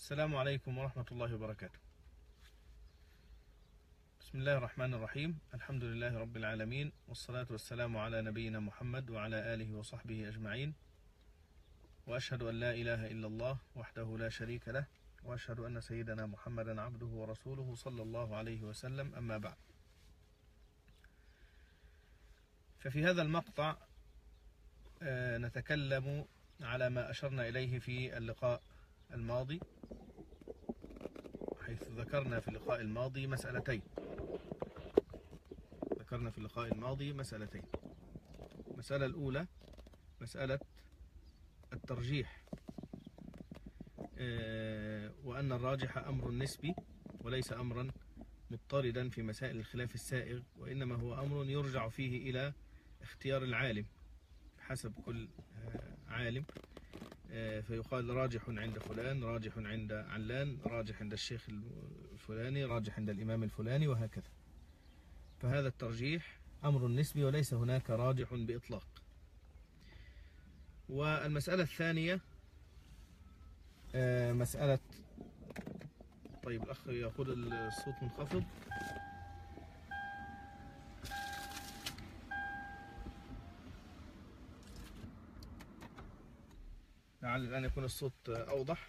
السلام عليكم ورحمة الله وبركاته. بسم الله الرحمن الرحيم. الحمد لله رب العالمين، والصلاة والسلام على نبينا محمد وعلى آله وصحبه أجمعين، وأشهد أن لا إله إلا الله وحده لا شريك له، وأشهد أن سيدنا محمدا عبده ورسوله صلى الله عليه وسلم. أما بعد، ففي هذا المقطع نتكلم على ما أشرنا إليه في اللقاء الماضي، حيث ذكرنا في اللقاء الماضي مسألتين. المسألة الأولى مسألة الترجيح، وأن الراجح أمر نسبي وليس أمرا مضطردا في مسائل الخلاف السائغ، وإنما هو أمر يرجع فيه إلى اختيار العالم حسب كل عالم، فيقال راجح عند فلان، راجح عند علان، راجح عند الشيخ الفلاني، راجح عند الإمام الفلاني، وهكذا. فهذا الترجيح أمر نسبي وليس هناك راجح بإطلاق. والمسألة الثانية مسألة، طيب الأخ يقول الصوت منخفض. لعل الآن يكون الصوت أوضح.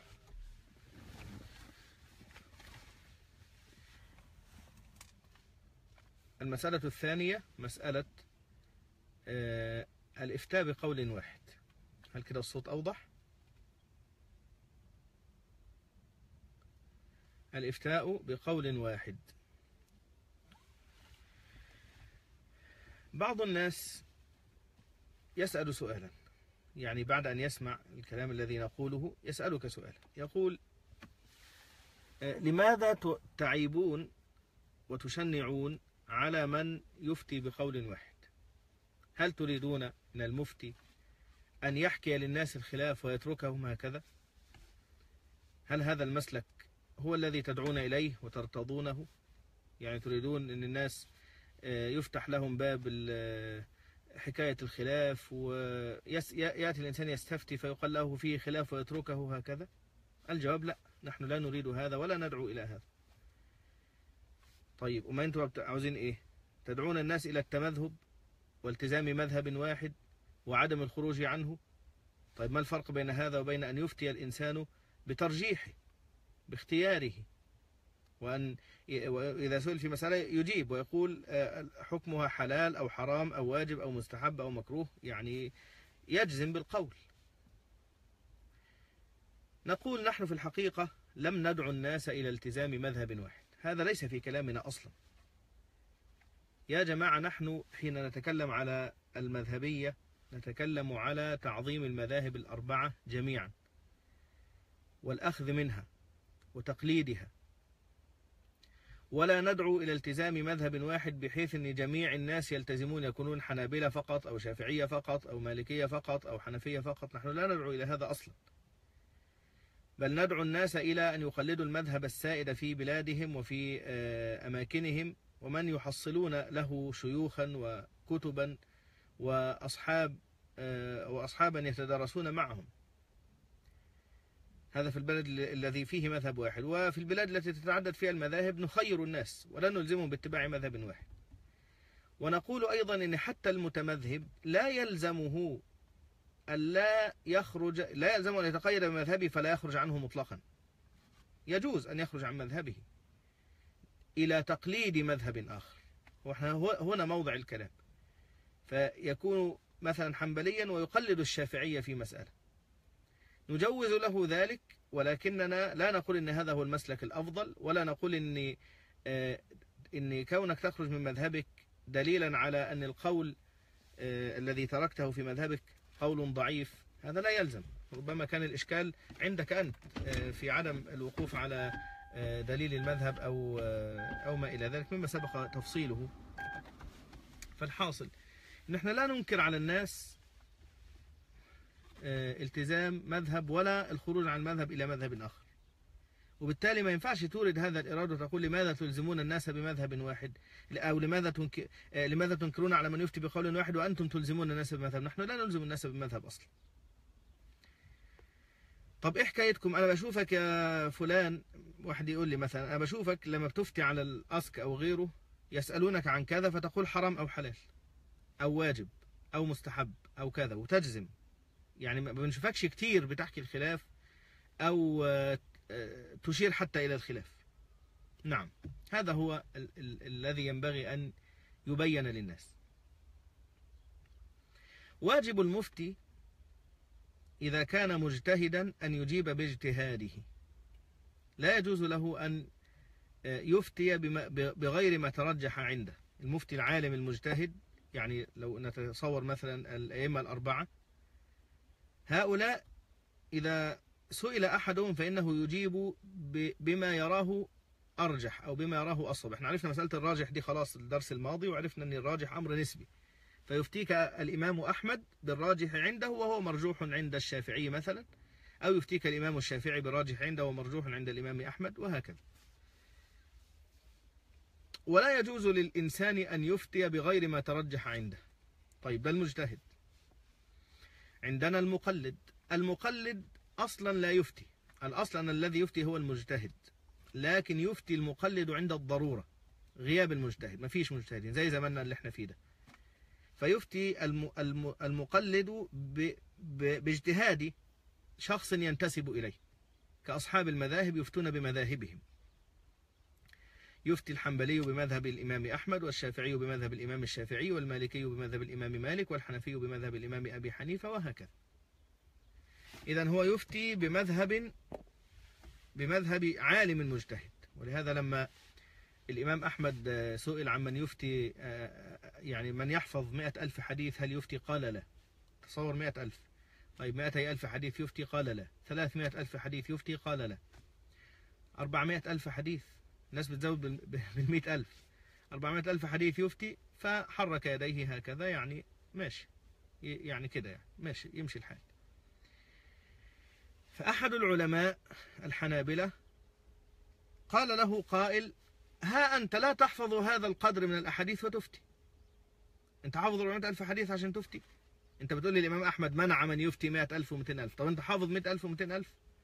المسألة الثانية مسألة الإفتاء بقول واحد. هل كده الصوت أوضح؟ الإفتاء بقول واحد. بعض الناس يسأل سؤالا، يعني بعد أن يسمع الكلام الذي نقوله يسألك سؤالا، يقول: لماذا تعيبون وتشنعون على من يفتي بقول واحد؟ هل تريدون من المفتي أن يحكي للناس الخلاف ويتركهم هكذا؟ هل هذا المسلك هو الذي تدعون إليه وترتضونه؟ يعني تريدون أن الناس يفتح لهم باب حكاية الخلاف، ويأتي الإنسان يستفتي فيقال له فيه خلاف ويتركه هكذا؟ الجواب: لا، نحن لا نريد هذا ولا ندعو إلى هذا. طيب، وما أنتم عاوزين إيه؟ تدعون الناس إلى التمذهب والتزام مذهب واحد وعدم الخروج عنه. طيب، ما الفرق بين هذا وبين أن يفتي الإنسان بترجيحه باختياره، وأن إذا سئل في مسألة يجيب ويقول حكمها حلال أو حرام أو واجب أو مستحب أو مكروه، يعني يجزم بالقول. نقول نحن في الحقيقة لم ندعو الناس إلى التزام مذهب واحد، هذا ليس في كلامنا أصلا. يا جماعة، نحن حين نتكلم على المذهبية نتكلم على تعظيم المذاهب الأربعة جميعا، والأخذ منها وتقليدها، ولا ندعو إلى التزام مذهب واحد بحيث أن جميع الناس يلتزمون، يكونون حنابلة فقط أو شافعية فقط أو مالكية فقط أو حنفية فقط. نحن لا ندعو إلى هذا أصلا، بل ندعو الناس إلى أن يقلدوا المذهب السائد في بلادهم وفي أماكنهم، ومن يحصلون له شيوخا وكتبا وأصحابا يتدارسون معهم. هذا في البلد الذي فيه مذهب واحد، وفي البلاد التي تتعدد فيها المذاهب نخير الناس ولا نلزمهم باتباع مذهب واحد. ونقول أيضا أن حتى المتمذهب لا يلزمه أن يتقيد بمذهبه فلا يخرج عنه مطلقا. يجوز أن يخرج عن مذهبه إلى تقليد مذهب آخر، هنا موضع الكلام. فيكون مثلا حنبليا ويقلد الشافعية في مسألة، نجوز له ذلك، ولكننا لا نقول إن هذا هو المسلك الأفضل، ولا نقول إن كونك تخرج من مذهبك دليلا على أن القول الذي تركته في مذهبك قول ضعيف. هذا لا يلزم. ربما كان الإشكال عندك أنت في عدم الوقوف على دليل المذهب أو ما إلى ذلك مما سبق تفصيله. فالحاصل نحن لا ننكر على الناس التزام مذهب ولا الخروج عن مذهب إلى مذهب آخر، وبالتالي ما ينفعش تورد هذا الإرادة وتقول لماذا تلزمون الناس بمذهب واحد، أو لماذا تنكرون على من يفتي بقول واحد وأنتم تلزمون الناس بمذهب. نحن لا نلزم الناس بمذهب أصلا. طب ايه حكايتكم؟ انا بشوفك يا فلان، واحد يقول لي مثلا انا بشوفك لما بتفتي على الاسك او غيره يسألونك عن كذا فتقول حرام او حلال او واجب او مستحب او كذا وتجزم، يعني ما بنشوفكش كتير بتحكي الخلاف او تشير حتى الى الخلاف. نعم، هذا هو الذي ينبغي ان يبين للناس. واجب المفتي إذا كان مجتهدا أن يجيب باجتهاده، لا يجوز له أن يفتي بغير ما ترجح عنده. المفتي العالم المجتهد، يعني لو نتصور مثلا الأئمة الأربعة، هؤلاء إذا سئل أحدهم فإنه يجيب بما يراه أرجح أو بما يراه أصوب. احنا عرفنا مسألة الراجح دي خلاص الدرس الماضي، وعرفنا أن الراجح أمر نسبي، فيفتيك الإمام أحمد بالراجح عنده وهو مرجوح عند الشافعي مثلا، أو يفتيك الإمام الشافعي بالراجح عنده ومرجوح عند الإمام أحمد، وهكذا. ولا يجوز للإنسان أن يفتي بغير ما ترجح عنده. طيب ده المجتهد. عندنا المقلد. المقلد أصلا لا يفتي، الأصل أن الذي يفتي هو المجتهد، لكن يفتي المقلد عند الضرورة، غياب المجتهد، ما فيش مجتهدين زي زماننا اللي احنا فيه ده، فيفتي المقلد باجتهاد شخص ينتسب إليه، كأصحاب المذاهب يفتون بمذاهبهم. يفتي الحنبلي بمذهب الإمام أحمد، والشافعي بمذهب الإمام الشافعي، والمالكي بمذهب الإمام مالك، والحنفي بمذهب الإمام أبي حنيفة، وهكذا. إذن هو يفتي بمذهب عالم مجتهد. ولهذا لما الإمام أحمد سئل عن من يفتي، يعني من يحفظ 100,000 حديث هل يفتي؟ قال لا. تصور 100,000. طيب 200,000 حديث يفتي؟ قال لا. 300,000 حديث يفتي؟ قال لا. 400,000 حديث، الناس بتزود بال100,000. 400,000 حديث يفتي، فحرك يديه هكذا، يعني ماشي، يعني كده، يعني ماشي، يمشي الحال. فأحد العلماء الحنابلة قال له قائل: ها أنت لا تحفظ هذا القدر من الأحاديث وتفتي، أنت حافظ 400,000 حديث عشان تفتي؟ أنت بتقول لي الإمام أحمد منع من يفتي 100,000 و200,000، طب أنت حافظ 100,000 و200,000؟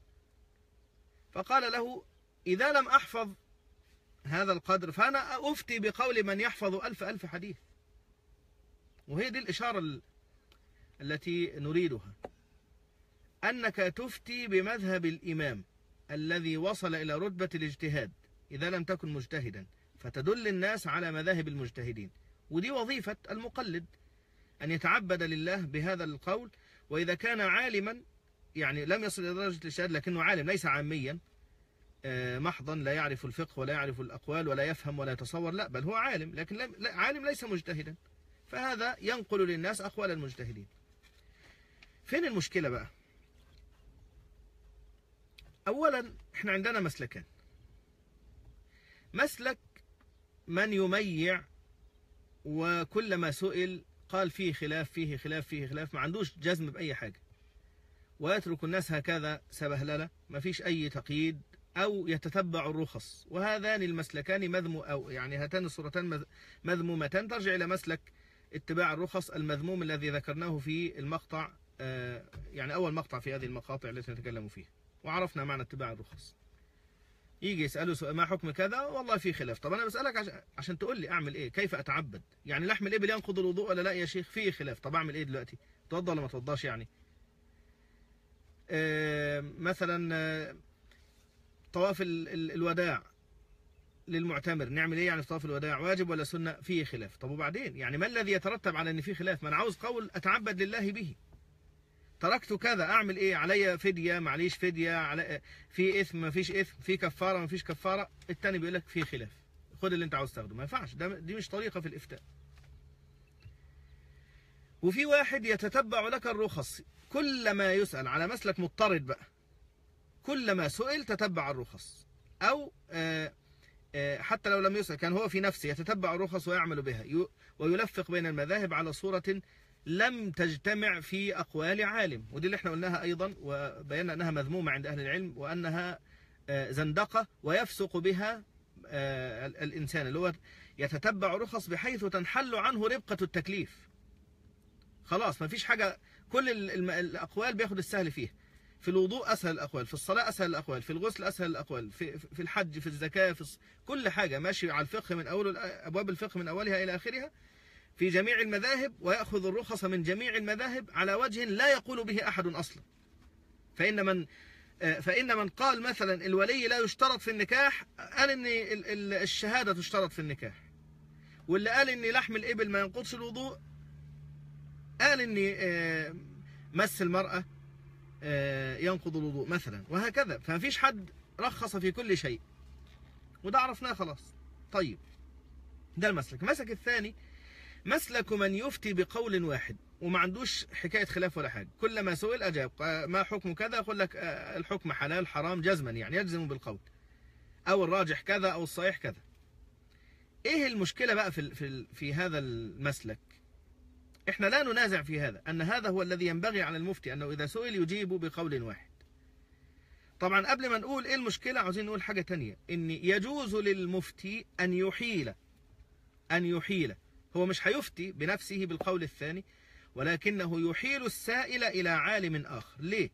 فقال له: إذا لم أحفظ هذا القدر فأنا أفتي بقول من يحفظ 1,000 حديث. وهي دي الإشارة التي نريدها، أنك تفتي بمذهب الإمام الذي وصل إلى رتبة الاجتهاد إذا لم تكن مجتهدا، فتدل الناس على مذاهب المجتهدين. ودي وظيفة المقلد، أن يتعبد لله بهذا القول. وإذا كان عالما، يعني لم يصل إلى درجة الاجتهاد لكنه عالم، ليس عاميا محضا لا يعرف الفقه ولا يعرف الأقوال ولا يفهم ولا يتصور، لا، بل هو عالم لكن عالم ليس مجتهدا، فهذا ينقل للناس أقوال المجتهدين. فين المشكلة بقى؟ أولا احنا عندنا مسلكان: مسلك من يميع وكلما سئل قال فيه خلاف فيه خلاف فيه خلاف، ما عندوش جزم بأي حاجة، ويترك الناس هكذا سبهللة، ما فيش أي تقييد، أو يتتبع الرخص. وهذان المسلكان أو يعني هاتان الصورتان مذمومتان. ترجع إلى مسلك اتباع الرخص المذموم الذي ذكرناه في المقطع، يعني أول مقطع في هذه المقاطع التي نتكلم فيها، وعرفنا معنى اتباع الرخص. يجي يسأله سؤال: ما حكم كذا؟ والله في خلاف. طب أنا بسألك عشان تقول لي أعمل إيه، كيف أتعبد؟ يعني لحم الإبل ينقض الوضوء ولا لا يا شيخ؟ فيه خلاف. طب أعمل إيه دلوقتي؟ توضى ولا ما توضاش؟ يعني مثلا طواف الوداع للمعتمر، نعمل إيه يعني في طواف الوداع؟ واجب ولا سنة؟ فيه خلاف. طب وبعدين؟ يعني ما الذي يترتب على أن فيه خلاف؟ ما أنا عاوز قول أتعبد لله به. تركت كذا، أعمل إيه؟ علي فدية؟ معليش فدية؟ في إثم؟ ما فيش إثم؟ في كفارة؟ ما فيش كفارة؟ التاني بيقول لك في خلاف، خد اللي أنت عاوز تاخده. ما ينفعش، دي مش طريقة في الإفتاء. وفي واحد يتتبع لك الرخص، كلما يسأل على مسلك مضطرد بقى، كلما سئل تتبع الرخص، أو حتى لو لم يسأل كان هو في نفسه يتتبع الرخص ويعمل بها، ويلفق بين المذاهب على صورة لم تجتمع في أقوال عالم. ودي اللي احنا قلناها أيضا، وبينا أنها مذمومة عند أهل العلم، وأنها زندقة ويفسق بها الإنسان اللي هو يتتبع رخص بحيث تنحل عنه ربقة التكليف. خلاص ما فيش حاجة، كل الأقوال بياخد السهل فيها. في الوضوء أسهل الأقوال، في الصلاة أسهل الأقوال، في الغسل أسهل الأقوال، في الحج، في الزكاة، كل حاجة ماشي على الفقه من أول أبواب الفقه من أولها إلى آخرها في جميع المذاهب، ويأخذ الرخص من جميع المذاهب على وجه لا يقول به أحد أصلا. فإن من قال مثلا الولي لا يشترط في النكاح قال إن الشهادة تشترط في النكاح، واللي قال إن لحم الإبل ما ينقضش الوضوء قال إن مس المرأة ينقض الوضوء مثلا، وهكذا. فمفيش حد رخص في كل شيء، وده عرفناه خلاص. طيب ده المسلك الثاني مسلك من يفتي بقول واحد وما عندوش حكاية خلاف ولا حاجة، كلما سئل أجاب ما حكم كذا، يقول لك الحكم حلال حرام جزما، يعني يجزم بالقول، أو الراجح كذا أو الصحيح كذا. إيه المشكلة بقى في هذا المسلك؟ إحنا لا ننازع في هذا، أن هذا هو الذي ينبغي على المفتي، أنه إذا سئل يجيب بقول واحد. طبعا قبل ما نقول إيه المشكلة عاوزين نقول حاجة تانية، إن يجوز للمفتي أن يحيل. هو مش هيفتي بنفسه بالقول الثاني، ولكنه يحيل السائل إلى عالم آخر. ليه؟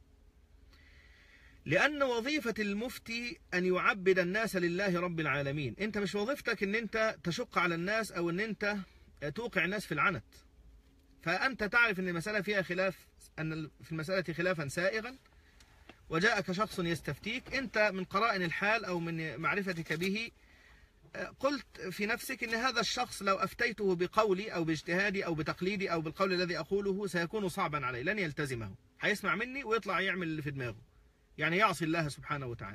لأن وظيفة المفتي أن يعبد الناس لله رب العالمين. أنت مش وظيفتك أن أنت تشق على الناس أو أن أنت توقع الناس في العنت. فأنت تعرف أن المسألة فيها خلاف، أن في المسألة خلافا سائغا، وجاءك شخص يستفتيك، أنت من قرائن الحال أو من معرفتك به قلت في نفسك أن هذا الشخص لو أفتيته بقولي أو باجتهادي أو بتقليدي أو بالقول الذي أقوله سيكون صعبا عليه، لن يلتزمه، هيسمع مني ويطلع يعمل اللي في دماغه، يعني يعصي الله سبحانه وتعالى.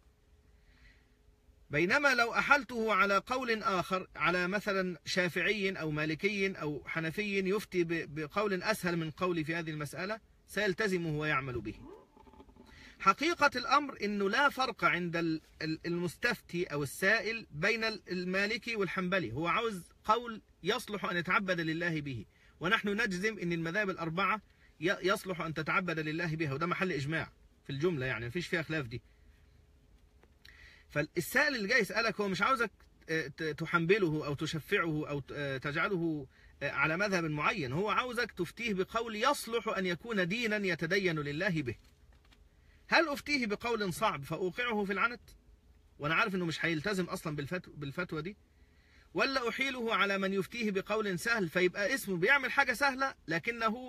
بينما لو أحلته على قول آخر، على مثلا شافعي أو مالكي أو حنفي يفتي بقول أسهل من قولي في هذه المسألة، سيلتزمه ويعمل به. حقيقة الأمر أنه لا فرق عند المستفتي أو السائل بين المالكي والحنبلي، هو عاوز قول يصلح أن يتعبد لله به، ونحن نجزم أن المذاهب الأربعة يصلح أن تتعبد لله بها، وده محل إجماع في الجملة، يعني مفيش فيها خلاف دي. فالسائل اللي جاي يسألك هو مش عاوزك تحنبله أو تشفعه أو تجعله على مذهب معين، هو عاوزك تفتيه بقول يصلح أن يكون دينا يتدين لله به. هل أفتيه بقول صعب فأوقعه في العنت وأنا عارف أنه مش هيلتزم أصلا بالفتوى دي، ولا أحيله على من يفتيه بقول سهل فيبقى اسمه بيعمل حاجة سهلة لكنه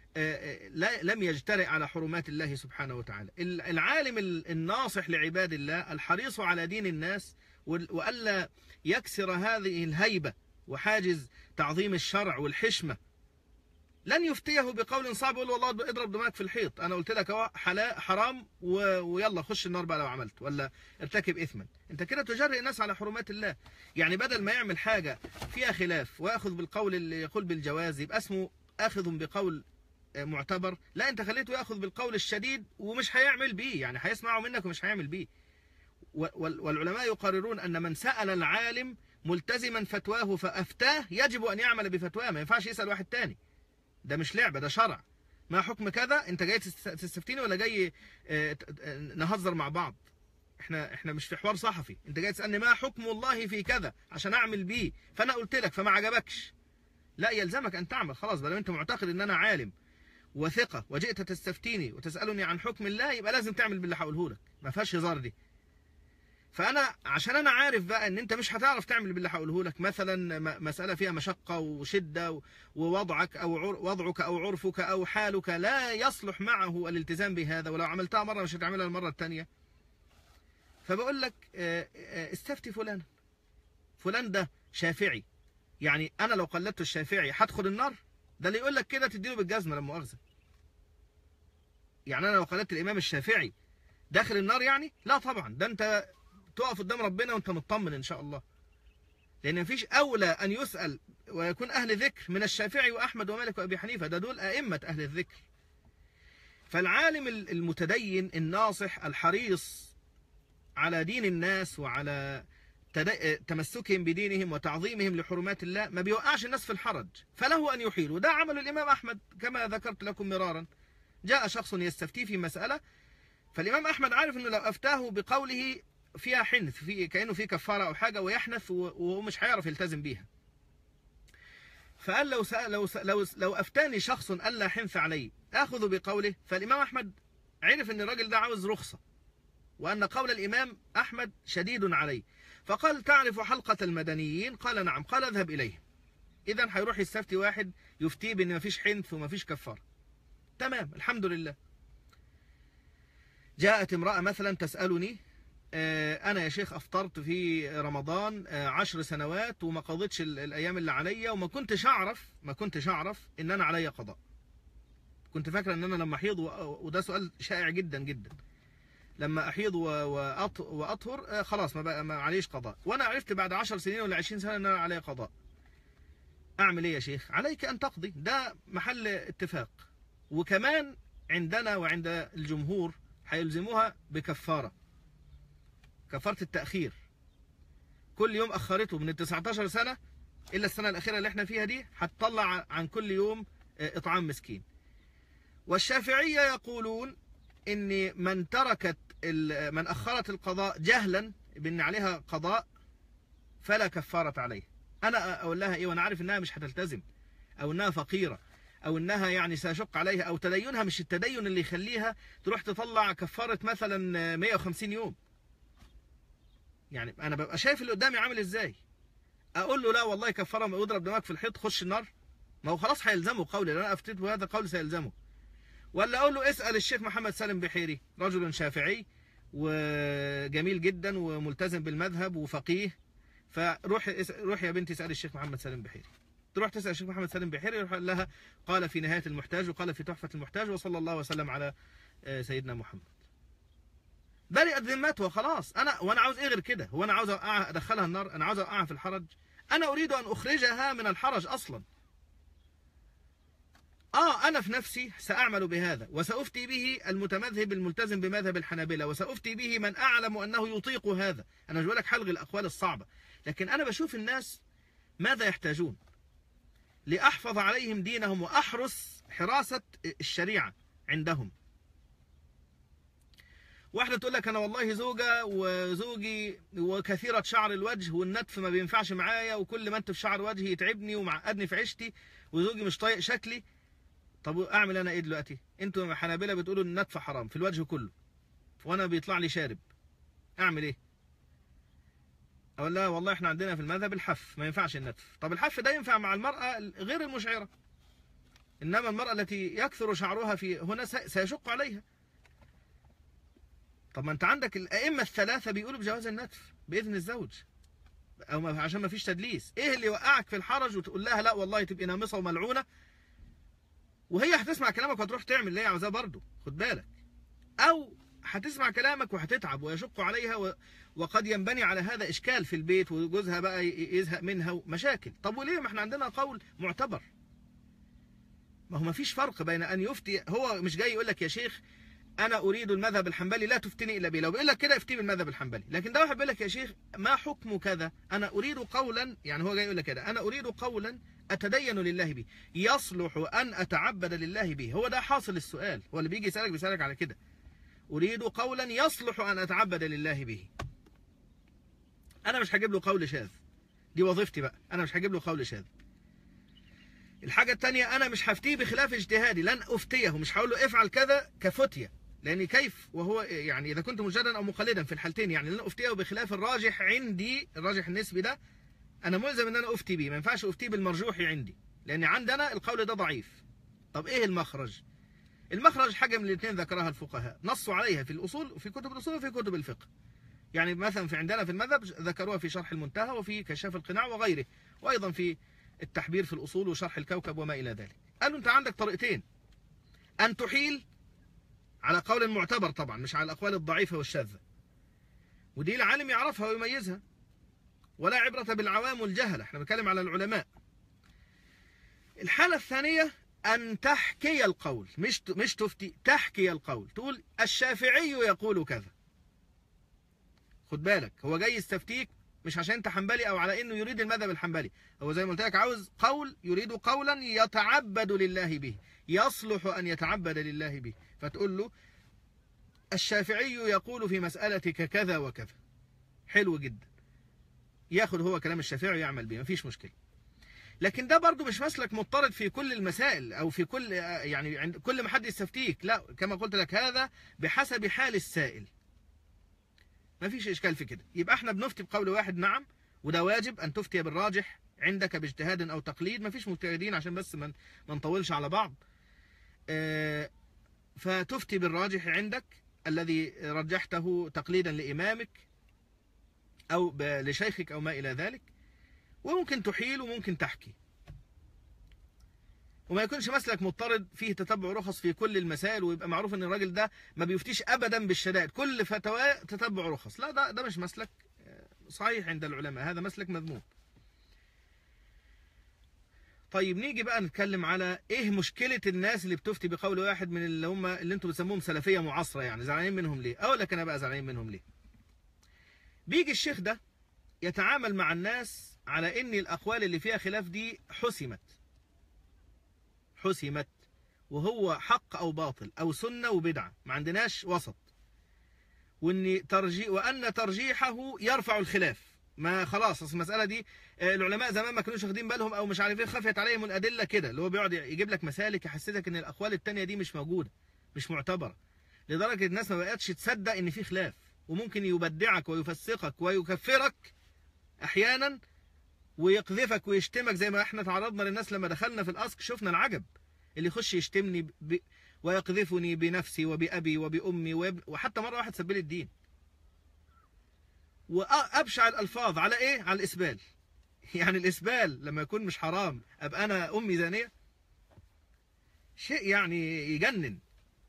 لم يجترئ على حرمات الله سبحانه وتعالى. العالم الناصح لعباد الله الحريص على دين الناس وألا يكسر هذه الهيبة وحاجز تعظيم الشرع والحشمة لن يفتيه بقول صعب يقول والله اضرب دماغك في الحيط، أنا قلت لك اهو حرام ويلا خش النار بقى لو عملت، ولا ارتكب إثما. أنت كده تجرئ الناس على حرمات الله. يعني بدل ما يعمل حاجة فيها خلاف ويأخذ بالقول اللي يقول بالجواز يبقى اسمه آخذ بقول معتبر، لا أنت خليته يأخذ بالقول الشديد ومش هيعمل بيه، يعني هيسمعه منك ومش هيعمل بيه. والعلماء يقررون أن من سأل العالم ملتزما فتواه فأفتاه يجب أن يعمل بفتواه، ما ينفعش يسأل واحد تاني، ده مش لعبة، ده شرع. ما حكم كذا؟ انت جاي تستفتيني ولا جاي نهزر مع بعض؟ احنا مش في حوار صحفي، انت جاي تسألني ما حكم الله في كذا عشان اعمل بيه، فانا قلت لك فما عجبكش، لا يلزمك ان تعمل. خلاص بدل انت معتقد ان انا عالم وثقة وجئت تستفتيني وتسألني عن حكم الله يبقى لازم تعمل باللي هقوله لك، ما فيهاش هزار دي. فانا عشان انا عارف بقى ان انت مش هتعرف تعمل باللي هقوله لك، مثلا مسألة فيها مشقة وشدة ووضعك او عرفك او حالك لا يصلح معه الالتزام بهذا، ولو عملتها مرة مش هتعملها المرة الثانية، فبقول لك استفتي فلان ده شافعي، يعني انا لو قلدت الشافعي هدخل النار؟ ده اللي يقول لك كده تديله بالجزمة لما مؤاخذة. يعني انا لو قلدت الامام الشافعي داخل النار يعني؟ لا طبعا، ده انت تقف قدام ربنا وانت مطمن ان شاء الله، لان مفيش اولى ان يسأل ويكون اهل ذكر من الشافعي واحمد ومالك وابي حنيفة، ده دول ائمة اهل الذكر. فالعالم المتدين الناصح الحريص على دين الناس وعلى تمسكهم بدينهم وتعظيمهم لحرمات الله ما بيوقعش الناس في الحرج، فله ان يحيل. وده عمل الامام احمد كما ذكرت لكم مرارا، جاء شخص يستفتي في مسألة، فالامام احمد عارف انه لو افتاه بقوله فيها حنث، كأنه في كفارة أو حاجة ويحنث وهو مش هيعرف يلتزم بيها، فقال لو أفتاني شخص ألا حنث عليه آخذ بقوله. فالإمام أحمد عرف ان الراجل ده عاوز رخصة، وأن قول الإمام أحمد شديد عليه، فقال: تعرف حلقة المدنيين؟ قال: نعم. قال: اذهب إليهم. إذن هيروح يستفتي واحد يفتيه بأن مفيش حنث ومفيش كفارة. تمام، الحمد لله. جاءت امرأة مثلا تسألني: أنا يا شيخ أفطرت في رمضان 10 سنوات وما قضيتش الأيام اللي عليا، وما كنتش أعرف إن أنا عليا قضاء. كنت فاكرة إن أنا لما أحيض، وده سؤال شائع جدا جدا، لما أحيض وأطهر خلاص ما عليش قضاء، وأنا عرفت بعد 10 سنين ولا 20 سنة إن أنا علي قضاء. أعمل إيه يا شيخ؟ عليك أن تقضي، ده محل اتفاق. وكمان عندنا وعند الجمهور هيلزموها بكفارة، كفارة التأخير. كل يوم أخرته من 19 سنة إلا السنة الأخيرة اللي احنا فيها دي، هتطلع عن كل يوم إطعام مسكين. والشافعية يقولون إن من أخرت القضاء جهلا بأن عليها قضاء فلا كفارة عليه. أنا أقول لها إيه وأنا عارف إنها مش هتلتزم، أو إنها فقيرة، أو إنها يعني سيشق عليها، أو تدينها مش التدين اللي يخليها تروح تطلع كفارة مثلا 150 يوم. يعني أنا ببقى شايف اللي قدامي عامل إزاي. أقول له لا والله كفارة ما يضرب دماغك في الحيط خش النار، ما هو خلاص هيلزمه قولي، لأن أنا أفتيت بهذا القول سيلزمه. ولا أقول له اسأل الشيخ محمد سالم بحيري، رجل شافعي وجميل جدا وملتزم بالمذهب وفقيه، فروح يا بنتي اسأل الشيخ محمد سالم بحيري. تروح تسأل الشيخ محمد سالم بحيري، يروح لها قال في نهاية المحتاج وقال في تحفة المحتاج وصلى الله وسلم على سيدنا محمد. برئت ذمته خلاص. وانا عاوز ايه غير كده؟ هو انا عاوز ادخلها النار؟ انا عاوز اوقعها في الحرج؟ انا اريد ان اخرجها من الحرج اصلا. أنا في نفسي سأعمل بهذا، وسأفتي به المتمذهب الملتزم بمذهب الحنابلة، وسأفتي به من أعلم أنه يطيق هذا. أنا مش بقول لك حلغ الأقوال الصعبة، لكن أنا بشوف الناس ماذا يحتاجون لأحفظ عليهم دينهم وأحرس حراسة الشريعة عندهم. واحدة تقول لك أنا والله زوجة وزوجي وكثيرة شعر الوجه والنتف ما بينفعش معايا، وكل ما انتف شعر وجهي يتعبني ومعقدني في عيشتي، وزوجي مش طايق شكلي. طب اعمل انا ايه دلوقتي؟ انتوا حنابلة بتقولوا ان النتف حرام في الوجه كله، وانا بيطلع لي شارب، اعمل ايه؟ اقول لها والله احنا عندنا في المذهب الحف، ما ينفعش النتف. طب الحف ده ينفع مع المرأة غير المشعرة، انما المرأة التي يكثر شعرها في هنا سيشق عليها. طب ما انت عندك الائمة الثلاثة بيقولوا بجواز النتف باذن الزوج، او عشان ما فيش تدليس. ايه اللي يوقعك في الحرج وتقول لها لا والله تبقي نامصة وملعونة، وهي هتسمع كلامك وهتروح تعمل اللي هي عاوزاه برضه، خد بالك. او هتسمع كلامك وهتتعب ويشق عليها، وقد ينبني على هذا اشكال في البيت، وجوزها بقى يزهق منها ومشاكل. طب وليه؟ ما احنا عندنا قول معتبر. ما هو ما فيش فرق بين ان يفتي، هو مش جاي يقول لك يا شيخ انا اريد المذهب الحنبلي لا تفتني الا به، لو بيقول لك كده افتي بالمذهب الحنبلي. لكن ده واحد بيقول لك يا شيخ ما حكم كذا، انا اريد قولا، يعني هو جاي يقول لك كده انا اريد قولا اتدين لله به، يصلح ان اتعبد لله به. هو ده حاصل السؤال، هو اللي بيجي يسالك بيسالك على كده، اريد قولا يصلح ان اتعبد لله به. انا مش هجيب له قول شاذ، دي وظيفتي بقى، انا مش هجيب له قول شاذ. الحاجه الثانيه، انا مش هفتيه بخلاف اجتهادي، لن افتيه، مش هقول له افعل كذا كفتيه، لان كيف وهو يعني اذا كنت مجردا او مقلدا في الحالتين، يعني لن افتيه بخلاف الراجح عندي، الراجح النسبي ده انا ملزم ان انا افتي بيه، ما ينفعش افتي بالمرجوح عندي، لان عندنا القول ده ضعيف. طب ايه المخرج؟ المخرج حاجه من الاثنين ذكرها الفقهاء، نصوا عليها في الاصول وفي كتب الاصول وفي كتب الفقه. يعني مثلا في عندنا في المذهب ذكروها في شرح المنتهى وفي كشاف القناع وغيره، وايضا في التحبير في الاصول وشرح الكوكب وما الى ذلك. قالوا انت عندك طريقتين، ان تحيل على قول معتبر طبعا، مش على الاقوال الضعيفه والشاذه، ودي العالم يعرفها ويميزها، ولا عبرة بالعوام والجهلة، احنا بنتكلم على العلماء. الحالة الثانية أن تحكي القول، مش تفتي، تحكي القول، تقول الشافعي يقول كذا. خد بالك، هو جاي يستفتيك مش عشان انت حنبلي او على انه يريد المذهب الحنبلي، هو زي ما قلت لك عاوز قول، يريد قولا يتعبد لله به، يصلح ان يتعبد لله به، فتقول له الشافعي يقول في مسألتك كذا وكذا. حلو جدا، ياخد هو كلام الشافعي ويعمل به، مفيش مشكلة. لكن ده برضو مش مسلك مضطرد في كل المسائل او في كل يعني عند كل ما حد يستفتيك، لا، كما قلت لك هذا بحسب حال السائل، ما فيش اشكال في كده. يبقى احنا بنفتي بقول واحد، نعم، وده واجب ان تفتي بالراجح عندك باجتهاد او تقليد، ما فيش مجتهدين عشان بس ما نطولش على بعض. فتفتي بالراجح عندك الذي رجحته تقليدا لامامك او لشيخك او ما الى ذلك، وممكن تحيل وممكن تحكي، وما يكونش مسلك مضطرد فيه تتبع رخص في كل المسائل، ويبقى معروف ان الراجل ده ما بيفتيش ابدا بالشدائد، كل فتوى تتبع رخص، لا، ده مش مسلك صحيح عند العلماء، هذا مسلك مذموم. طيب نيجي بقى نتكلم على ايه مشكلة الناس اللي بتفتي بقول واحد من اللي هم اللي انتم بتسموهم سلفية معاصرة، يعني زعلانين منهم ليه؟ اقول لك انا بقى زعلانين منهم ليه. بيجي الشيخ ده يتعامل مع الناس على ان الاقوال اللي فيها خلاف دي حسمت، وهو حق او باطل او سنة وبدعة، ما عندناش وسط، وان ترجيحه يرفع الخلاف. ما خلاص، اصل المسألة دي العلماء زمان ما كانوش واخدين بالهم او مش عارف ايه، خفيت عليهم الادلة كده، اللي هو بيقعد يجيب لك مسالك يحسسك ان الاقوال التانية دي مش موجودة، مش معتبرة، لدرجة الناس ما بقتش تصدق ان في خلاف، وممكن يبدعك ويفسقك ويكفرك احيانا ويقذفك ويشتمك، زي ما احنا تعرضنا للناس لما دخلنا في الاسك، شفنا العجب، اللي يخش يشتمني ويقذفني بنفسي وبأبي وبأمي وحتى مرة واحد سب لي الدين، وأبشع الألفاظ على إيه؟ على الإسبال. يعني الإسبال لما يكون مش حرام أبقى أنا أمي زانية؟ شيء يعني يجنن.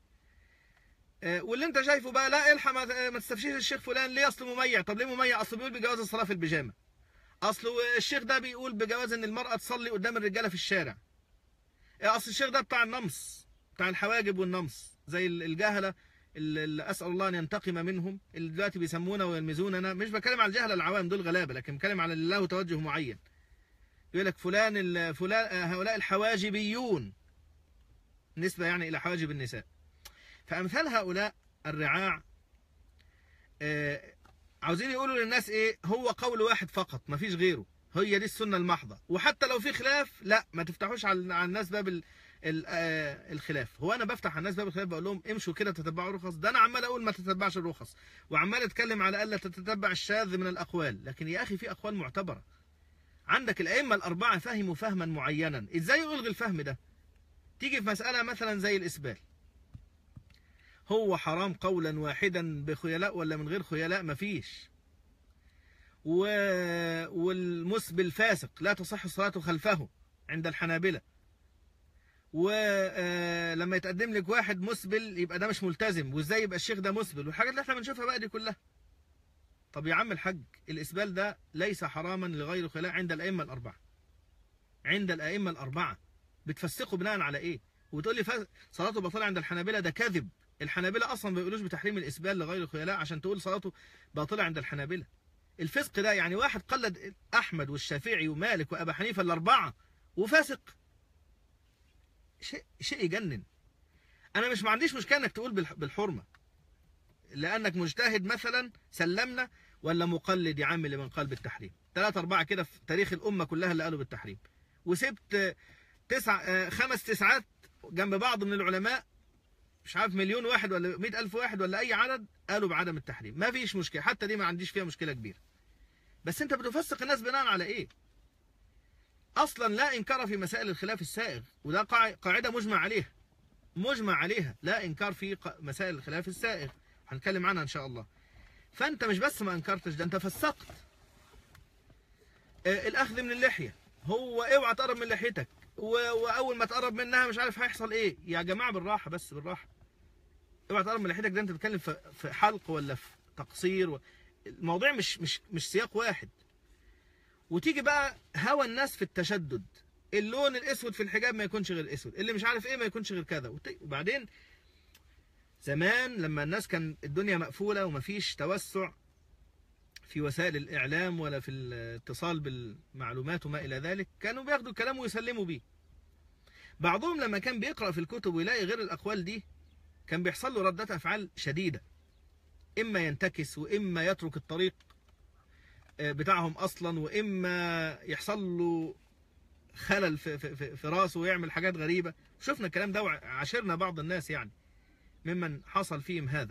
واللي أنت شايفه بقى، لا الحق ما تستفشيش الشيخ فلان ليه؟ أصله مميع. طب ليه مميع؟ أصله بيقول بجواز الصلاة في البيجامة، أصله الشيخ ده بيقول بجواز إن المرأة تصلي قدام الرجالة في الشارع، أصل الشيخ ده بتاع النمص، بتاع الحواجب والنمص، زي الجهلة اللي أسأل الله أن ينتقم منهم، اللي دلوقتي بيسمونا ويلمزوننا. مش بتكلم على الجهلة العوام، دول غلابة، لكن بتكلم على اللي له توجه معين. يقول لك فلان هؤلاء الحواجبيون، نسبة يعني إلى حواجب النساء. فأمثال هؤلاء الرعاع عاوزين يقولوا للناس إيه؟ هو قول واحد فقط، ما فيش غيره، هي دي السنة المحضة، وحتى لو في خلاف لا ما تفتحوش على الناس باب الخلاف. هو انا بفتح على الناس باب الخلاف بقول لهم امشوا كده تتبعوا رخص؟ ده انا عمال اقول ما تتبعش الرخص، وعمال اتكلم على الا تتبع الشاذ من الاقوال، لكن يا اخي في اقوال معتبرة. عندك الائمة الاربعة فهموا فهما معينا، ازاي يلغي الفهم ده؟ تيجي في مسألة مثلا زي الاسبال، هو حرام قولا واحدا بخيلاء ولا من غير خيلاء؟ مفيش. والمسبل فاسق لا تصح الصلاة خلفه عند الحنابلة. ولما يتقدم لك واحد مسبل يبقى ده مش ملتزم، وازاي يبقى الشيخ ده مسبل، والحاجات اللي احنا بنشوفها بقى دي كلها. طب يا عم الحاج، الاسبال ده ليس حراما لغير خلاء عند الائمة الاربعة، عند الائمة الاربعة. بتفسقوا بناء على ايه؟ وتقول لي صلاته باطلة عند الحنابلة؟ ده كذب. الحنابلة اصلا ما بيقولوش بتحريم الاسبال لغير خلاء عشان تقول صلاته باطلة عند الحنابلة. الفسق ده يعني واحد قلد احمد والشافعي ومالك وابا حنيفة الاربعة وفاسق، شيء يجنن. انا مش ما عنديش مشكله انك تقول بالحرمه لانك مجتهد مثلا، سلمنا، ولا مقلد يا عم لمن قال بالتحريم. 3 4 كده في تاريخ الامه كلها اللي قالوا بالتحريم، وسبت 5 9 جنب بعض من العلماء، مش عارف 1,000,000 واحد ولا 100,000 واحد ولا اي عدد قالوا بعدم التحريم. ما فيش مشكله، حتى دي ما عنديش فيها مشكله كبيره. بس انت بتفسق الناس بناء على ايه؟ اصلا لا انكار في مسائل الخلاف السائغ، وده قاعده مجمع عليها، لا انكار في مسائل الخلاف السائغ، هنتكلم عنها ان شاء الله. فانت مش بس ما انكرتش، ده انت فسقت. الاخذ من اللحيه، هو اوعى تقرب من لحيتك، واول ما تقرب منها مش عارف هيحصل ايه. يا جماعه بالراحه، بس بالراحه، اوعى تقرب من لحيتك. ده انت بتتكلم في حلق ولا في تقصير، الموضوع مش سياق واحد. وتيجي بقى هوى الناس في التشدد، اللون الاسود في الحجاب ما يكونش غير اسود، اللي مش عارف ايه ما يكونش غير كذا. وبعدين زمان لما الناس كان الدنيا مقفولة ومفيش توسع في وسائل الإعلام ولا في الاتصال بالمعلومات وما إلى ذلك، كانوا بياخدوا الكلام ويسلموا بيه. بعضهم لما كان بيقرأ في الكتب ويلاقي غير الأقوال دي، كان بيحصل له ردة أفعال شديدة، إما ينتكس، وإما يترك الطريق بتاعهم أصلا، وإما يحصل له خلل في راسه ويعمل حاجات غريبة. شفنا الكلام ده وعاشرنا بعض الناس يعني ممن حصل فيهم هذا.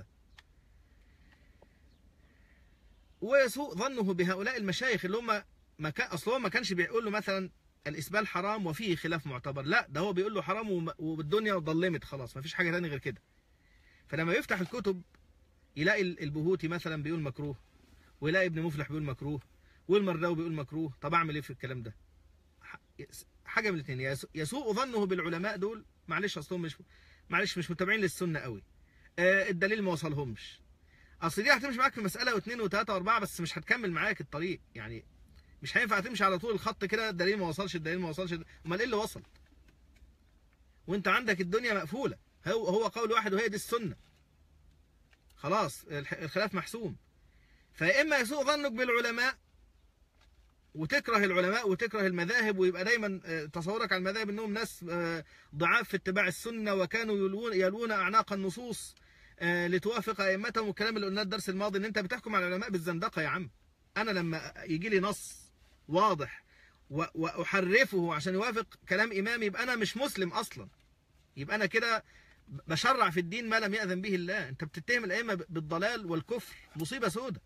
ويسوء ظنه بهؤلاء المشايخ اللي هم أصل هو ما كانش بيقول له مثلا الإسبال حرام وفيه خلاف معتبر، لا ده هو بيقول له حرام والدنيا ضلمت خلاص ما فيش حاجة تاني غير كده. فلما يفتح الكتب يلاقي البهوتي مثلا بيقول مكروه، ويلاقي ابن مفلح بيقول مكروه، والمرداوي بيقول مكروه. طب أعمل إيه في الكلام ده؟ حاجة من الاثنين، يسوء ظنه بالعلماء دول، معلش أصلهم مش متابعين للسنة قوي، الدليل ما وصلهمش. اصل دي هتمشي معاك في مساله واثنين وثلاثه واربعه بس مش هتكمل معاك الطريق، يعني مش هينفع تمشي على طول الخط كده الدليل ما وصلش الدليل ما وصلش. امال ايه اللي وصل؟ وانت عندك الدنيا مقفوله، هو قول واحد وهي دي السنه، خلاص الخلاف محسوم. فاما يسوء ظنك بالعلماء وتكره العلماء وتكره المذاهب، ويبقى دايما تصورك على المذاهب انهم ناس ضعاف في اتباع السنه وكانوا يلوون اعناق النصوص لتوافق ائمتهم، والكلام اللي قلناه الدرس الماضي ان انت بتحكم على العلماء بالزندقه يا عم. انا لما يجي لي نص واضح واحرفه عشان يوافق كلام امامي يبقى انا مش مسلم اصلا، يبقى انا كده بشرع في الدين ما لم يأذن به الله. انت بتتهم الائمه بالضلال والكفر، مصيبه سودة.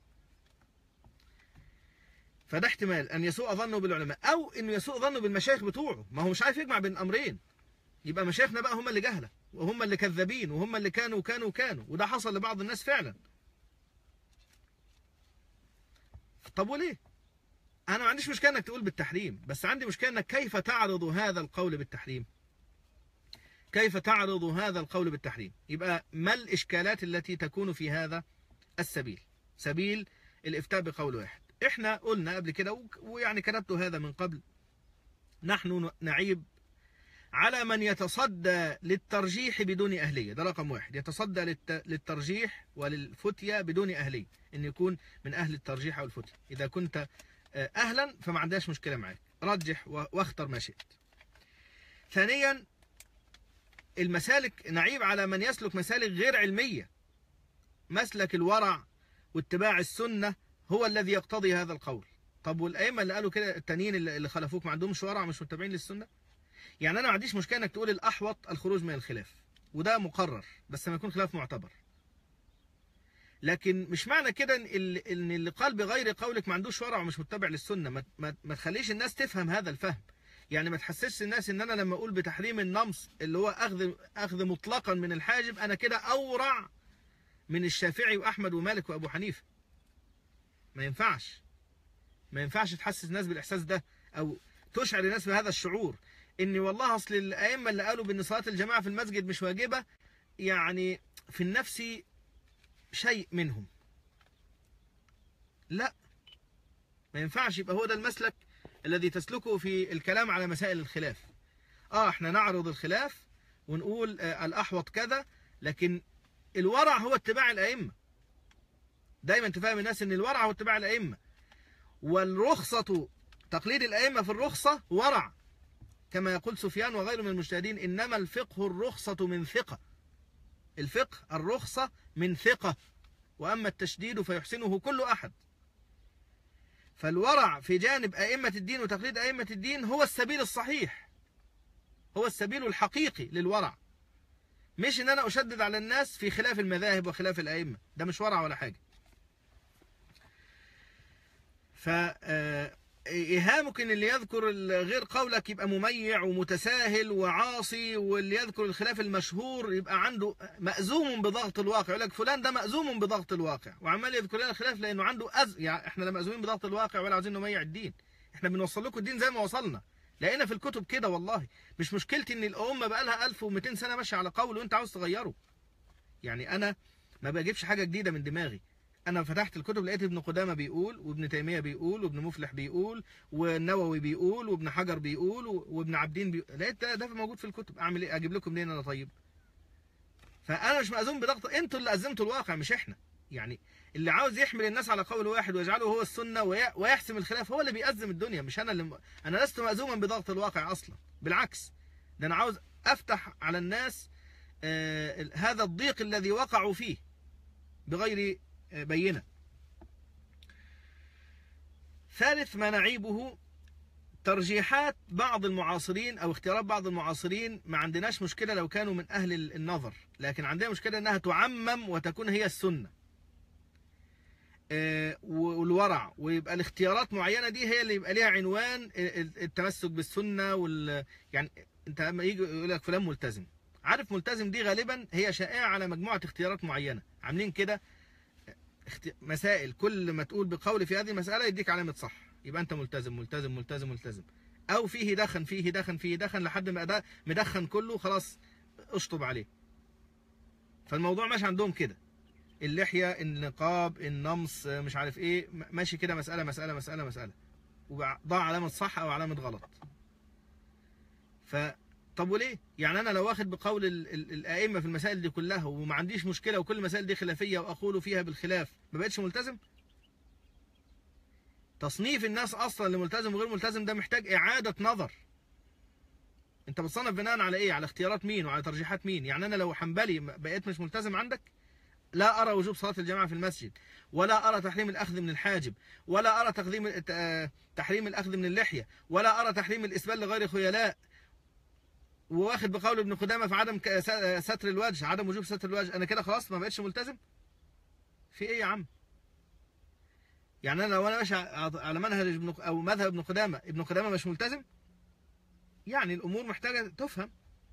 فده احتمال ان يسوء ظنه بالعلماء، او انه يسوء ظنه بالمشايخ بتوعه. ما هو مش عارف يجمع بين امرين، يبقى مشايخنا بقى هم اللي جهله وهم اللي كذابين وهم اللي كانوا، وده حصل لبعض الناس فعلا. طب وليه؟ انا ما عنديش مشكله انك تقول بالتحريم، بس عندي مشكله انك كيف تعرض هذا القول بالتحريم؟ كيف تعرض هذا القول بالتحريم؟ يبقى ما الاشكالات التي تكون في هذا السبيل، سبيل الافتاء بقول واحد؟ احنا قلنا قبل كده ويعني كتبت هذا من قبل، نحن نعيب على من يتصدى للترجيح بدون أهلية. ده رقم واحد، يتصدى للترجيح وللفتية بدون أهلية، إن يكون من أهل الترجيح أو الفتية. إذا كنت أهلا فما عندهاش مشكلة معاك، رجح واختر ما شئت. ثانيا المسالك، نعيب على من يسلك مسالك غير علمية. مسلك الورع واتباع السنة هو الذي يقتضي هذا القول. طب والأئمة اللي قالوا كده التانيين اللي خلفوك ما عندهمش ورع، مش متبعين للسنة؟ يعني أنا ما عنديش مشكلة إنك تقول الأحوط الخروج من الخلاف، وده مقرر بس ما يكون خلاف معتبر. لكن مش معنى كده إن اللي قال بغير قولك ما عندوش ورع ومش متبع للسنة. ما تخليش الناس تفهم هذا الفهم. يعني ما تحسسش الناس إن أنا لما أقول بتحريم النمص اللي هو أخذ مطلقا من الحاجب أنا كده أورع من الشافعي وأحمد ومالك وأبو حنيفة. ما ينفعش تحسس الناس بالإحساس ده، أو تشعر الناس بهذا الشعور إن والله أصل الأئمة اللي قالوا بأن صلاة الجماعة في المسجد مش واجبة يعني في النفس شيء منهم. لا، ما ينفعش يبقى هو ده المسلك الذي تسلكه في الكلام على مسائل الخلاف. احنا نعرض الخلاف ونقول الأحوط كذا، لكن الورع هو اتباع الأئمة. دايما تفهم الناس ان الورع هو اتباع الأئمة، والرخصة تقليد الأئمة في الرخصة ورع، كما يقول سفيان وغيره من المجتهدين إنما الفقه الرخصة من ثقة. الفقه الرخصة من ثقة، وأما التشديد فيحسنه كل أحد. فالورع في جانب أئمة الدين وتقليد أئمة الدين هو السبيل الصحيح، هو السبيل الحقيقي للورع، مش إن أنا أشدد على الناس في خلاف المذاهب وخلاف الأئمة. ده مش ورع ولا حاجة. إيهامك إن اللي يذكر غير قولك يبقى مميع ومتساهل وعاصي، واللي يذكر الخلاف المشهور يبقى عنده مأزوم بضغط الواقع. يقول لك فلان ده مأزوم بضغط الواقع وعمال يذكر لنا الخلاف لأنه عنده يعني إحنا لا مأزومين بضغط الواقع ولا عايزين نميع الدين. إحنا بنوصل لكم الدين زي ما وصلنا، لقينا في الكتب كده. والله مش مشكلتي إن الأمة بقى لها 1200 سنة ماشية على قول وأنت عاوز تغيره. يعني أنا ما بجيبش حاجة جديدة من دماغي. أنا فتحت الكتب لقيت ابن قدامة بيقول، وابن تيمية بيقول، وابن مفلح بيقول، والنووي بيقول، وابن حجر بيقول، وابن عبدين بيقول. لقيت ده موجود في الكتب. أعمل إيه؟ أجيب لكم منين أنا؟ طيب فأنا مش مأزوم بضغط، أنتوا اللي أزمتوا الواقع مش إحنا. يعني اللي عاوز يحمل الناس على قول واحد ويجعله هو السنة ويحسم الخلاف هو اللي بيأزم الدنيا، مش أنا أنا لست مأزوما بضغط الواقع أصلا، بالعكس ده أنا عاوز أفتح على الناس هذا الضيق الذي وقعوا فيه بغير بينة. ثالث ما نعيبه ترجيحات بعض المعاصرين أو اختيارات بعض المعاصرين ما عندناش مشكلة لو كانوا من أهل النظر، لكن عندنا مشكلة أنها تعمم وتكون هي السنة والورع، ويبقى الاختيارات معينة دي هي اللي يبقى ليها عنوان التمسك بالسنة يعني انت لما يجي يقول لك فلان ملتزم، عارف ملتزم دي غالبا هي شائعة على مجموعة اختيارات معينة، عاملين كده مسائل كل ما تقول بقول في هذه المسألة يديك علامة صح، يبقى انت ملتزم ملتزم ملتزم ملتزم، او فيه دخن فيه دخن فيه دخن لحد ما ده مدخن كله خلاص اشطب عليه. فالموضوع ماشي عندهم كده، اللحية النقاب النمص مش عارف ايه، ماشي كده مسألة مسألة مسألة مسألة، وضع علامة صح او علامة غلط. طب وليه؟ يعني انا لو واخد بقول الائمة في المسائل دي كلها وما عنديش مشكلة وكل المسائل دي خلافية واقول فيها بالخلاف، ما بقتش ملتزم؟ تصنيف الناس اصلا لملتزم وغير ملتزم ده محتاج اعادة نظر. انت بتصنف بناء على ايه؟ على اختيارات مين وعلى ترجيحات مين؟ يعني انا لو حنبلي بقيت مش ملتزم عندك؟ لا أرى وجوب صلاة الجماعة في المسجد، ولا أرى تحريم الأخذ من الحاجب، ولا أرى تحريم الأخذ من اللحية، ولا أرى تحريم الإسبال لغير خيلاء، وواخد بقول ابن قدامة في عدم ستر الوجه، عدم وجوب ستر الوجه، أنا كده خلاص ما بقتش ملتزم؟ في إيه يا عم؟ يعني أنا لو أنا ماشي على منهج أو مذهب ابن قدامة مش ملتزم؟ يعني الأمور محتاجة تفهم.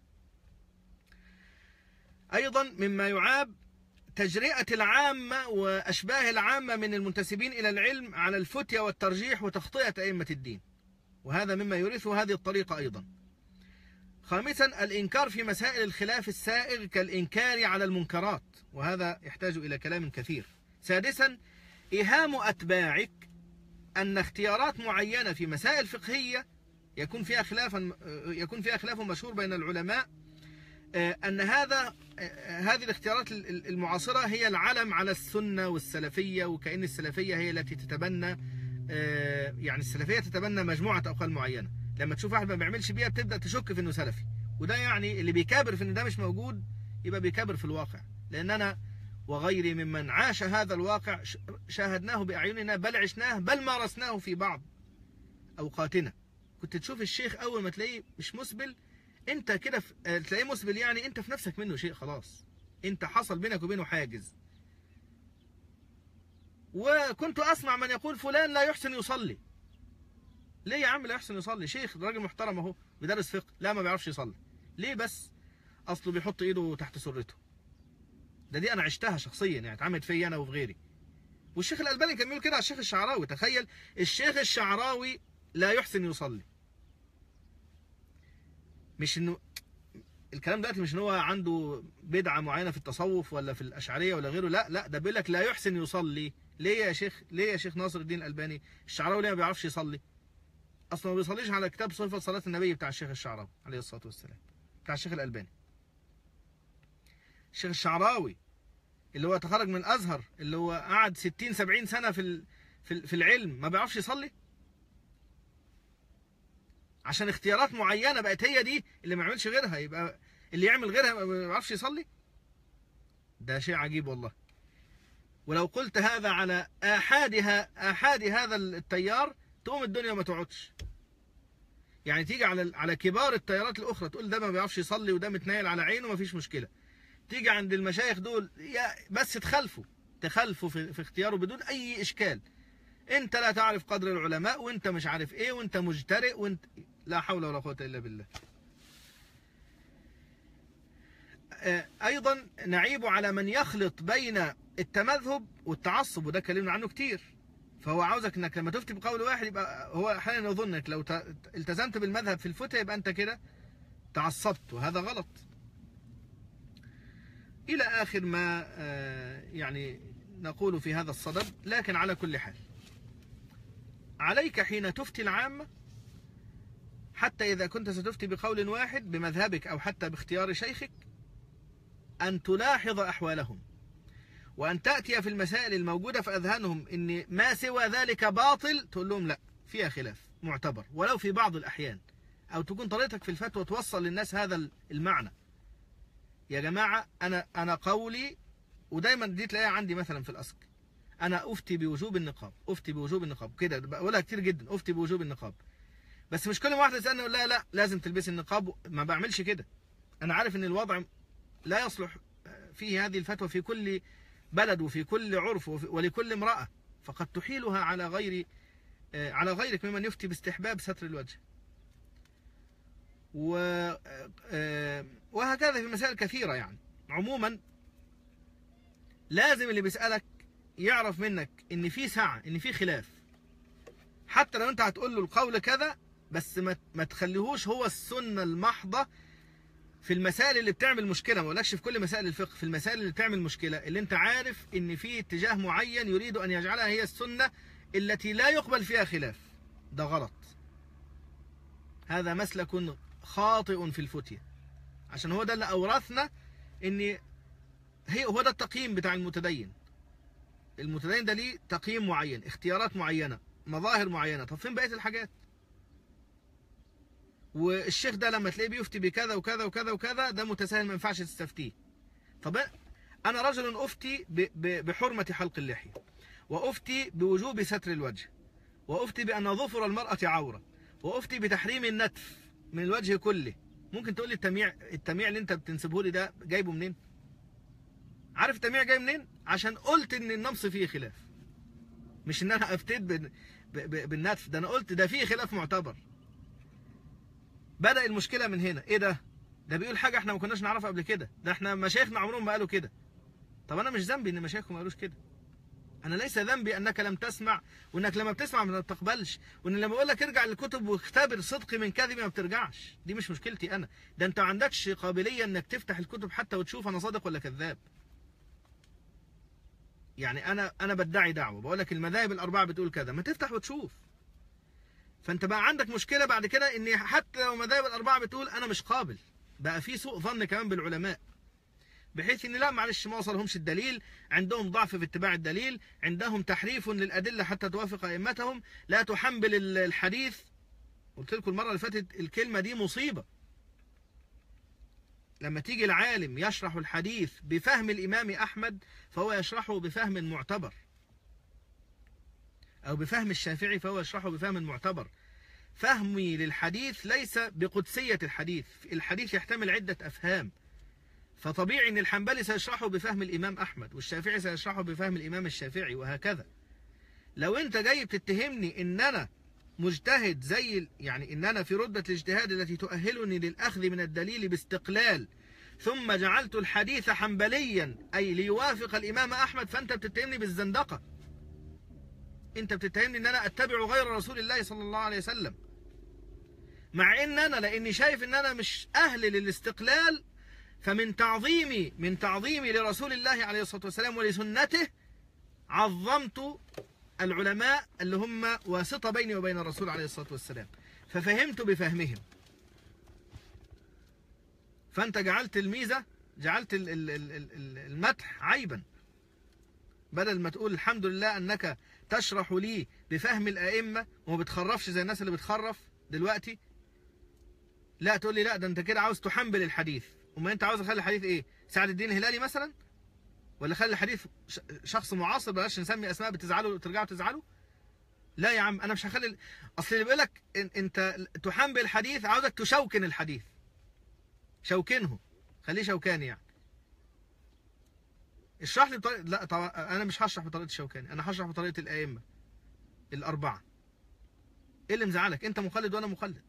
أيضا مما يعاب تجرئة العامة وأشباه العامة من المنتسبين إلى العلم على الفتية والترجيح وتخطئة أئمة الدين، وهذا مما يورثه هذه الطريقة أيضا. خامسا الإنكار في مسائل الخلاف السائغ كالإنكار على المنكرات، وهذا يحتاج إلى كلام كثير. سادسا إيهام أتباعك أن اختيارات معينة في مسائل فقهية يكون فيها خلاف مشهور بين العلماء، أن هذه الاختيارات المعاصرة هي العلم على السنة والسلفية، وكأن السلفية هي التي تتبنى يعني السلفية تتبنى مجموعة أقوال معينة، لما تشوف واحد ما بيعملش بيها بتبدأ تشك في إنه سلفي، وده يعني اللي بيكابر في إن ده مش موجود يبقى بيكابر في الواقع، لأننا وغيري ممن عاش هذا الواقع شاهدناه بأعيننا، بل عشناه، بل مارسناه في بعض أوقاتنا. كنت تشوف الشيخ أول ما تلاقيه مش مسبل انت كده تلاقيه مسبل، يعني انت في نفسك منه شيء، خلاص انت حصل بينك وبينه حاجز. وكنت اسمع من يقول فلان لا يحسن يصلي. ليه يا عم لا يحسن يصلي؟ شيخ راجل محترم اهو بيدرس فقه، لا ما بيعرفش يصلي. ليه بس؟ اصله بيحط ايده تحت سرته. دي انا عشتها شخصيا، يعني اتعملت فيا انا وفي غيري. والشيخ الألباني كان بيقول كده على الشيخ الشعراوي، تخيل الشيخ الشعراوي لا يحسن يصلي. مش انه الكلام دلوقتي مش ان هو عنده بدعه معينه في التصوف ولا في الاشعريه ولا غيره، لا ده بيقول لك لا يحسن يصلي. ليه يا شيخ؟ ليه يا شيخ ناصر الدين الألباني الشعراوي ليه ما بيعرفش يصلي؟ اصلا ما بيصليش على كتاب صفة صلاة النبي بتاع الشيخ الشعراوي عليه الصلاة والسلام، بتاع الشيخ الألباني. الشيخ الشعراوي اللي هو تخرج من الازهر، اللي هو قعد 60-70 سنه في العلم، ما بيعرفش يصلي عشان اختيارات معينه بقت هي دي اللي ما يعملش غيرها، يبقى اللي يعمل غيرها ما بيعرفش يصلي. ده شيء عجيب والله. ولو قلت هذا على احاد هذا التيار تقوم الدنيا ما تقعدش. يعني تيجي على كبار التيارات الاخرى تقول ده ما بيعرفش يصلي وده متنايل على عينه ما فيش مشكله، تيجي عند المشايخ دول بس تخلفوا في اختياره بدون اي اشكال. انت لا تعرف قدر العلماء، وانت مش عارف ايه، وانت مجترئ، وانت لا حول ولا قوة الا بالله. ايضا نعيب على من يخلط بين التمذهب والتعصب، وده كلمنا عنه كتير. فهو عاوزك انك لما تفتي بقول واحد يبقى هو احيانا يظن انك لو التزمت بالمذهب في الفتية يبقى انت كده تعصبت، وهذا غلط. إلى آخر ما يعني نقول في هذا الصدد. لكن على كل حال عليك حين تفتي العامة، حتى إذا كنت ستفتي بقول واحد بمذهبك أو حتى باختيار شيخك، أن تلاحظ أحوالهم، وأن تأتي في المسائل الموجودة في أذهانهم إن ما سوى ذلك باطل، تقول لهم لا فيها خلاف معتبر ولو في بعض الأحيان، أو تكون طريقتك في الفتوى توصل للناس هذا المعنى. يا جماعة أنا قولي، ودايما دي تلاقيها عندي مثلا في الأسك، أنا أفتي بوجوب النقاب، أفتي بوجوب النقاب كده بقولها كتير جدا، أفتي بوجوب النقاب. بس مش كل ما واحده تسالني اقول لها لا لازم تلبسي النقاب، ما بعملش كده. انا عارف ان الوضع لا يصلح فيه هذه الفتوى في كل بلد وفي كل عرف ولكل امراه، فقد تحيلها على غيرك ممن يفتي باستحباب ستر الوجه. وهكذا في مسائل كثيره. يعني عموما لازم اللي بيسالك يعرف منك ان في سعه، ان في خلاف، حتى لو انت هتقول له القول كذا، بس ما تخليهوش هو السنه المحضه في المسائل اللي بتعمل مشكله. ما اقولكش في كل مسائل الفقه، في المسائل اللي بتعمل مشكله، اللي انت عارف ان في اتجاه معين يريد ان يجعلها هي السنه التي لا يقبل فيها خلاف. ده غلط، هذا مسلك خاطئ في الفتية، عشان هو ده اللي اورثنا ان هو ده التقييم بتاع المتدين. المتدين ده ليه تقييم معين، اختيارات معينه، مظاهر معينه. طب فين بقيه الحاجات؟ والشيخ ده لما تلاقيه بيفتي بكذا وكذا وكذا وكذا، ده متساهل ما ينفعش تستفتيه. طب انا رجل افتي بحرمه حلق اللحيه، وافتي بوجوب ستر الوجه، وافتي بان ظفر المراه عوره، وافتي بتحريم النتف من الوجه كله. ممكن تقول لي التمييع اللي انت بتنسبه لي ده جايبه منين؟ عارف التمييع جاي منين؟ عشان قلت ان النمص فيه خلاف، مش ان انا افتيت بالنتف. ده انا قلت ده فيه خلاف معتبر. بدأ المشكلة من هنا. ايه ده بيقول حاجة احنا ما كناش نعرفها قبل كده، ده احنا مشايخنا عمرهم ما قالوا كده. طب انا مش ذنبي ان مشايخكم ما قالوش كده. انا ليس ذنبي انك لم تسمع، وانك لما بتسمع ما بتقبلش، وان لما بقول لك ارجع للكتب واختبر صدقي من كذبي ما بترجعش. دي مش مشكلتي انا، ده انت ما عندكش قابلية انك تفتح الكتب حتى وتشوف انا صادق ولا كذاب. يعني انا بدعي دعوة، بقول لك المذاهب الاربعة بتقول كذا، ما تفتح وتشوف. فانت بقى عندك مشكلة بعد كده ان حتى لو المذاهب الاربعة بتقول انا مش قابل، بقى في سوء ظن كمان بالعلماء، بحيث ان لا معلش ما وصلهمش الدليل، عندهم ضعف في اتباع الدليل، عندهم تحريف للادله حتى توافق ائمتهم، لا تحنبل الحديث. قلت لكم المره اللي فاتت الكلمه دي مصيبه. لما تيجي العالم يشرح الحديث بفهم الامام احمد فهو يشرحه بفهم معتبر، او بفهم الشافعي فهو يشرحه بفهم معتبر. فهمي للحديث ليس بقدسيه الحديث، الحديث يحتمل عده افهام، فطبيعي ان الحنبلي سيشرحه بفهم الامام احمد، والشافعي سيشرحه بفهم الامام الشافعي، وهكذا. لو انت جاي بتتهمني ان انا مجتهد يعني ان انا في رتبة الاجتهاد التي تؤهلني للاخذ من الدليل باستقلال، ثم جعلت الحديث حنبليا اي ليوافق الامام احمد، فانت بتتهمني بالزندقة. انت بتتهمني ان انا اتبع غير رسول الله صلى الله عليه وسلم، مع ان انا لاني شايف ان انا مش اهل للاستقلال، فمن تعظيمي لرسول الله عليه الصلاة والسلام ولسنته عظمت العلماء اللي هم واسطة بيني وبين الرسول عليه الصلاة والسلام، ففهمت بفهمهم. فأنت جعلت الميزة، جعلت المدح عيبا، بدل ما تقول الحمد لله أنك تشرح لي بفهم الأئمة وما بتخرفش زي الناس اللي بتخرف دلوقتي. لا تقول لي لا ده أنت كده عاوز تحنبل الحديث. وما أنت عاوز تخلي الحديث إيه؟ سعد الدين الهلالي مثلا؟ ولا خلي الحديث شخص معاصر، بلاش نسمي أسماء بتزعلوا ترجعوا تزعلوا؟ لا يا عم، أنا مش هخلي. أصل اللي بيقول لك أنت تحنبل الحديث عاوزك تشوكن الحديث، شوكنه، خليه شوكاني يعني. اشرح لي بطريقة. لا طبعا أنا مش هشرح بطريقة الشوكاني، أنا هشرح بطريقة الأئمة الأربعة. إيه اللي مزعلك؟ أنت مخلد وأنا مخلد،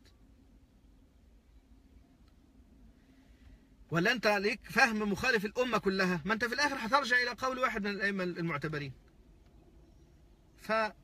ولا أنت ليك فهم مخالف الأمة كلها؟ ما أنت في الآخر هترجع إلى قول واحد من الأئمة المعتبرين. فكل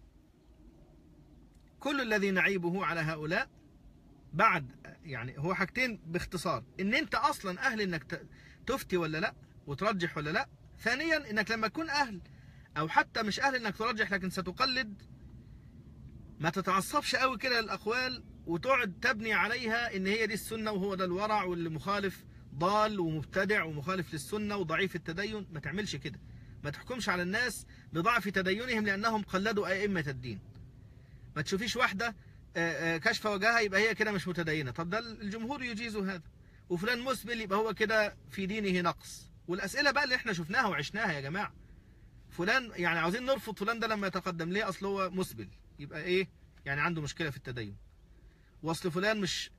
الذي نعيبه على هؤلاء بعد يعني هو حاجتين باختصار: إن أنت أصلا أهل إنك تفتي ولا لا وترجح ولا لا. ثانيا إنك لما تكون أهل أو حتى مش أهل إنك ترجح لكن ستقلد، ما تتعصبش قوي كده للأقوال وتقعد تبني عليها إن هي دي السنة وهو ده الورع، واللي مخالف ضال ومبتدع ومخالف للسنة وضعيف التدين. ما تعملش كده، ما تحكمش على الناس بضعف تدينهم لأنهم قلدوا أئمة الدين. ما تشوفيش واحدة كشف وجهها يبقى هي كده مش متدينة. طب ده الجمهور يجيز هذا. وفلان مسبل يبقى هو كده في دينه نقص. والأسئلة بقى اللي احنا شفناها وعشناها يا جماعة، فلان يعني عاوزين نرفض فلان ده لما يتقدم ليه؟ أصل هو مسبل، يبقى إيه يعني؟ عنده مشكلة في التدين. وأصل فلان مش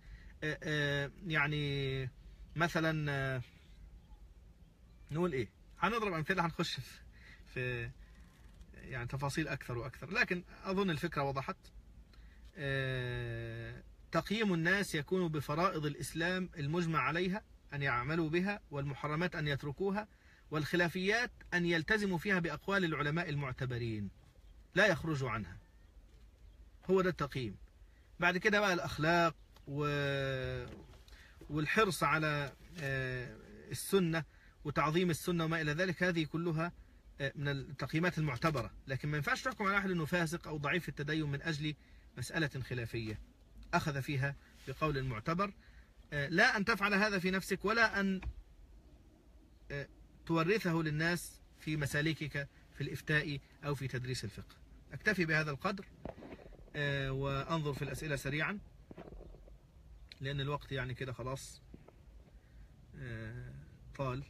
يعني مثلا نقول إيه، هنضرب أمثلة، هنخش في يعني تفاصيل أكثر وأكثر، لكن أظن الفكرة وضحت. تقييم الناس يكون بفرائض الإسلام المجمع عليها أن يعملوا بها، والمحرمات أن يتركوها، والخلافيات أن يلتزموا فيها بأقوال العلماء المعتبرين لا يخرجوا عنها. هو ده التقييم. بعد كده بقى الأخلاق والحرص على السنة وتعظيم السنة وما إلى ذلك، هذه كلها من التقييمات المعتبرة. لكن ما ينفعش تحكم على أحد أنه فاسق أو ضعيف التدين من أجل مسألة خلافية أخذ فيها بقول معتبر. لا أن تفعل هذا في نفسك، ولا أن تورثه للناس في مسالكك في الإفتاء أو في تدريس الفقه. أكتفي بهذا القدر وأنظر في الأسئلة سريعا، لأن الوقت يعني كده خلاص طال.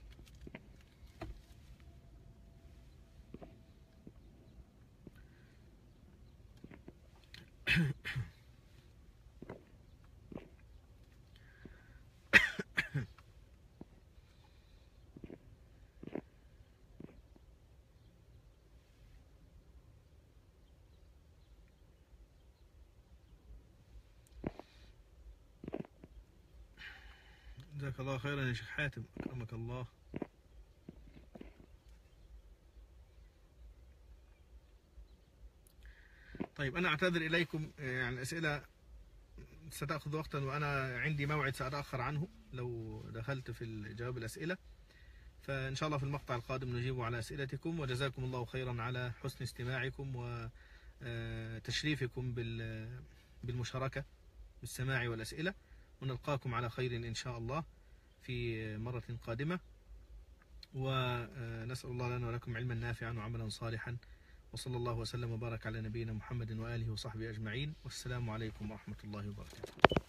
جزاك الله خيرا يا شيخ حاتم، أكرمك الله. طيب أنا أعتذر إليكم، يعني الأسئلة ستأخذ وقتا وأنا عندي موعد سأتأخر عنه لو دخلت في جواب الأسئلة، فإن شاء الله في المقطع القادم نجيب على أسئلتكم. وجزاكم الله خيرا على حسن استماعكم وتشريفكم بالمشاركة بالسماع والأسئلة، ونلقاكم على خير إن شاء الله في مرة قادمة، ونسأل الله لنا ولكم علما نافعا وعملا صالحا، وصلى الله وسلم وبارك على نبينا محمد وآله وصحبه أجمعين، والسلام عليكم ورحمة الله وبركاته.